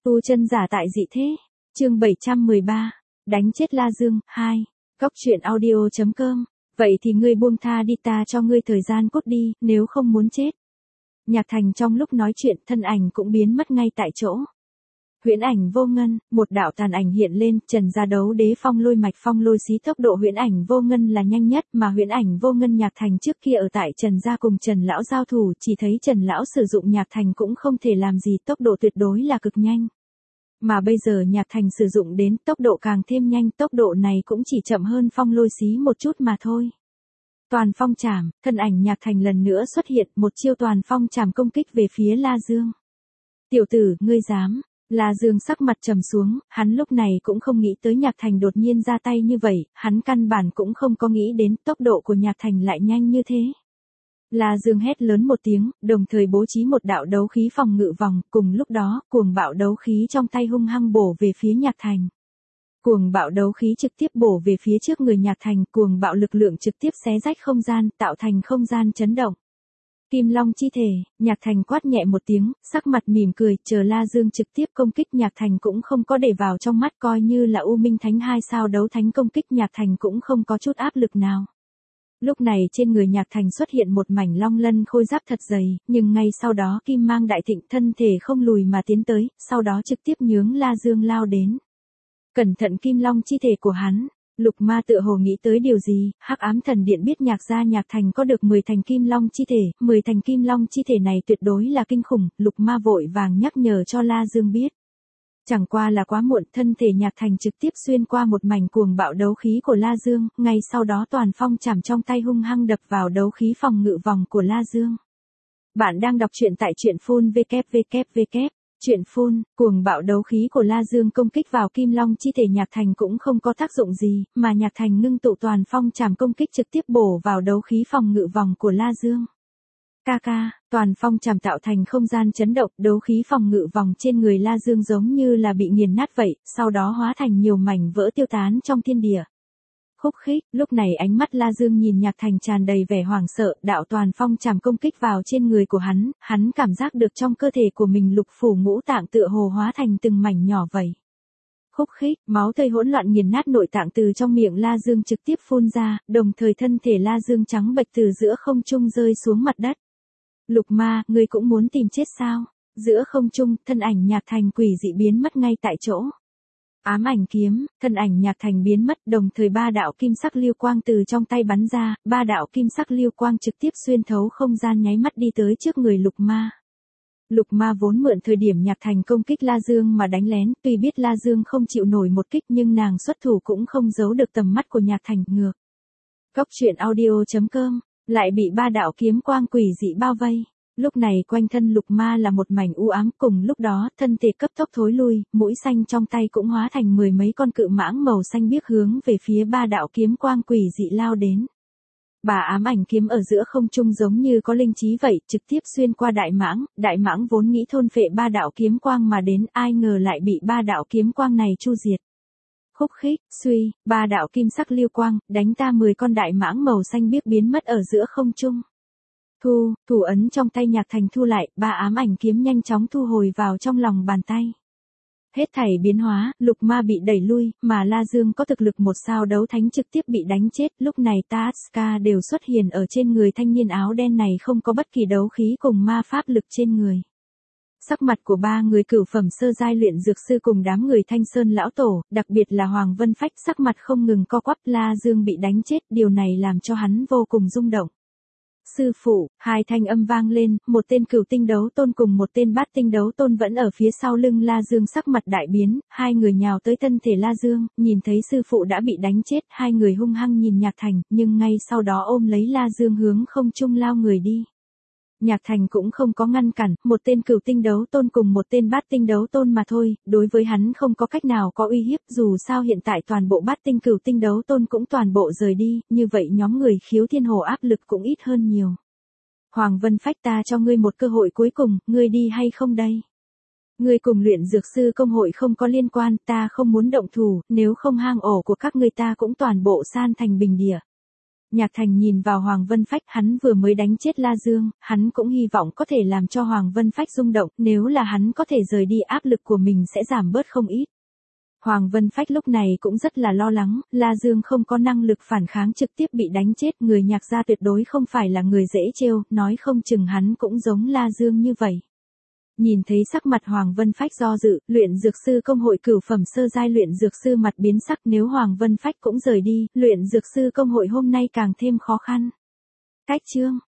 Tu chân giả tại dị thế. Chương 713. Đánh chết La Dương 2. Góc truyện audio.com. Vậy thì ngươi buông tha đi, ta cho ngươi thời gian cút đi, nếu không muốn chết. Nhạc Thành trong lúc nói chuyện, thân ảnh cũng biến mất ngay tại chỗ. Huyễn ảnh vô ngân, một đạo tàn ảnh hiện lên, Trần gia đấu đế phong lôi mạch phong lôi xí, tốc độ huyễn ảnh vô ngân là nhanh nhất, mà huyễn ảnh vô ngân Nhạc Thành trước kia ở tại Trần gia cùng Trần lão giao thủ, chỉ thấy Trần lão sử dụng Nhạc Thành cũng không thể làm gì, tốc độ tuyệt đối là cực nhanh. Mà bây giờ Nhạc Thành sử dụng đến tốc độ càng thêm nhanh, tốc độ này cũng chỉ chậm hơn phong lôi xí một chút mà thôi. Toàn phong trảm, thân ảnh Nhạc Thành lần nữa xuất hiện, một chiêu toàn phong trảm công kích về phía La Dương. Tiểu tử, ngươi dám? La Dương sắc mặt trầm xuống, hắn lúc này cũng không nghĩ tới Nhạc Thành đột nhiên ra tay như vậy, hắn căn bản cũng không có nghĩ đến tốc độ của Nhạc Thành lại nhanh như thế. La Dương hét lớn một tiếng, đồng thời bố trí một đạo đấu khí phòng ngự vòng, cùng lúc đó, cuồng bạo đấu khí trong tay hung hăng bổ về phía Nhạc Thành. Cuồng bạo đấu khí trực tiếp bổ về phía trước người Nhạc Thành, cuồng bạo lực lượng trực tiếp xé rách không gian, tạo thành không gian chấn động. Kim Long chi thể, Nhạc Thành quát nhẹ một tiếng, sắc mặt mỉm cười, chờ La Dương trực tiếp công kích Nhạc Thành cũng không có để vào trong mắt, coi như là U Minh Thánh 2 sao đấu thánh công kích Nhạc Thành cũng không có chút áp lực nào. Lúc này trên người Nhạc Thành xuất hiện một mảnh long lân khôi giáp thật dày, nhưng ngay sau đó kim mang đại thịnh, thân thể không lùi mà tiến tới, sau đó trực tiếp nhướng La Dương lao đến. Cẩn thận Kim Long chi thể của hắn. Lục Ma tựa hồ nghĩ tới điều gì, Hắc Ám Thần Điện biết Nhạc gia Nhạc Thành có được 10 thành Kim Long chi thể, 10 thành Kim Long chi thể này tuyệt đối là kinh khủng, Lục Ma vội vàng nhắc nhở cho La Dương biết. Chẳng qua là quá muộn, thân thể Nhạc Thành trực tiếp xuyên qua một mảnh cuồng bạo đấu khí của La Dương, ngay sau đó toàn phong trảm trong tay hung hăng đập vào đấu khí phòng ngự vòng của La Dương. Bạn đang đọc truyện tại truyện phun www. Chuyện phun, cuồng bạo đấu khí của La Dương công kích vào Kim Long chi thể Nhạc Thành cũng không có tác dụng gì, mà Nhạc Thành ngưng tụ toàn phong trảm công kích trực tiếp bổ vào đấu khí phòng ngự vòng của La Dương. Ca, toàn phong trảm tạo thành không gian chấn động, đấu khí phòng ngự vòng trên người La Dương giống như là bị nghiền nát vậy, sau đó hóa thành nhiều mảnh vỡ tiêu tán trong thiên địa. Khúc khích, lúc này ánh mắt La Dương nhìn Nhạc Thành tràn đầy vẻ hoảng sợ, đạo toàn phong trảm công kích vào trên người của hắn cảm giác được trong cơ thể của mình lục phủ ngũ tạng tựa hồ hóa thành từng mảnh nhỏ vậy. Khúc khích, máu tươi hỗn loạn nghiền nát nội tạng từ trong miệng La Dương trực tiếp phun ra, đồng thời thân thể La Dương trắng bệch từ giữa không trung rơi xuống mặt đất. Lục Ma, ngươi cũng muốn tìm chết sao? Giữa không trung, thân ảnh Nhạc Thành quỷ dị biến mất ngay tại chỗ. Ám ảnh kiếm, thân ảnh Nhạc Thành biến mất, đồng thời ba đạo kim sắc lưu quang từ trong tay bắn ra, ba đạo kim sắc lưu quang trực tiếp xuyên thấu không gian nháy mắt đi tới trước người Lục Ma. Lục Ma vốn mượn thời điểm Nhạc Thành công kích La Dương mà đánh lén, tuy biết La Dương không chịu nổi một kích nhưng nàng xuất thủ cũng không giấu được tầm mắt của Nhạc Thành ngược. Góc truyện audio.com, lại bị ba đạo kiếm quang quỷ dị bao vây. Lúc này quanh thân Lục Ma là một mảnh u ám, cùng lúc đó, thân thể cấp tốc thối lui, mũi xanh trong tay cũng hóa thành mười mấy con cự mãng màu xanh biếc hướng về phía ba đạo kiếm quang quỷ dị lao đến. Bà ám ảnh kiếm ở giữa không trung giống như có linh trí vậy, trực tiếp xuyên qua đại mãng vốn nghĩ thôn phệ ba đạo kiếm quang mà đến, ai ngờ lại bị ba đạo kiếm quang này chu diệt. Khúc khích, suy, ba đạo kim sắc lưu quang, đánh ta 10 con đại mãng màu xanh biếc biến mất ở giữa không trung. Thủ ấn trong tay Nhạc Thành thu lại, ba ám ảnh kiếm nhanh chóng thu hồi vào trong lòng bàn tay. Hết thảy biến hóa, Lục Ma bị đẩy lui, mà La Dương có thực lực một sao đấu thánh trực tiếp bị đánh chết, lúc này Tatska đều xuất hiện ở trên người thanh niên áo đen này, không có bất kỳ đấu khí cùng ma pháp lực trên người. Sắc mặt của ba người cửu phẩm sơ giai luyện dược sư cùng đám người Thanh Sơn lão tổ, đặc biệt là Hoàng Vân Phách, sắc mặt không ngừng co quắp, La Dương bị đánh chết, điều này làm cho hắn vô cùng rung động. Sư phụ, hai thanh âm vang lên, một tên cửu tinh đấu tôn cùng một tên bát tinh đấu tôn vẫn ở phía sau lưng La Dương, sắc mặt đại biến, hai người nhào tới thân thể La Dương, nhìn thấy sư phụ đã bị đánh chết, hai người hung hăng nhìn Nhạc Thành, nhưng ngay sau đó ôm lấy La Dương hướng không trung lao người đi. Nhạc Thành cũng không có ngăn cản, một tên cửu tinh đấu tôn cùng một tên bát tinh đấu tôn mà thôi, đối với hắn không có cách nào có uy hiếp, dù sao hiện tại toàn bộ bát tinh cửu tinh đấu tôn cũng toàn bộ rời đi, như vậy nhóm người Khiếu Thiên Hồ áp lực cũng ít hơn nhiều. Hoàng Vân Phách, ta cho ngươi một cơ hội cuối cùng, ngươi đi hay không đây? Ngươi cùng luyện dược sư công hội không có liên quan, ta không muốn động thủ, nếu không hang ổ của các ngươi ta cũng toàn bộ san thành bình địa. Nhạc Thành nhìn vào Hoàng Vân Phách, hắn vừa mới đánh chết La Dương, hắn cũng hy vọng có thể làm cho Hoàng Vân Phách rung động, nếu là hắn có thể rời đi áp lực của mình sẽ giảm bớt không ít. Hoàng Vân Phách lúc này cũng rất là lo lắng, La Dương không có năng lực phản kháng trực tiếp bị đánh chết, người Nhạc gia tuyệt đối không phải là người dễ trêu, nói không chừng hắn cũng giống La Dương như vậy. Nhìn thấy sắc mặt Hoàng Vân Phách do dự, luyện dược sư công hội cửu phẩm sơ giai luyện dược sư mặt biến sắc, nếu Hoàng Vân Phách cũng rời đi, luyện dược sư công hội hôm nay càng thêm khó khăn. Cách chương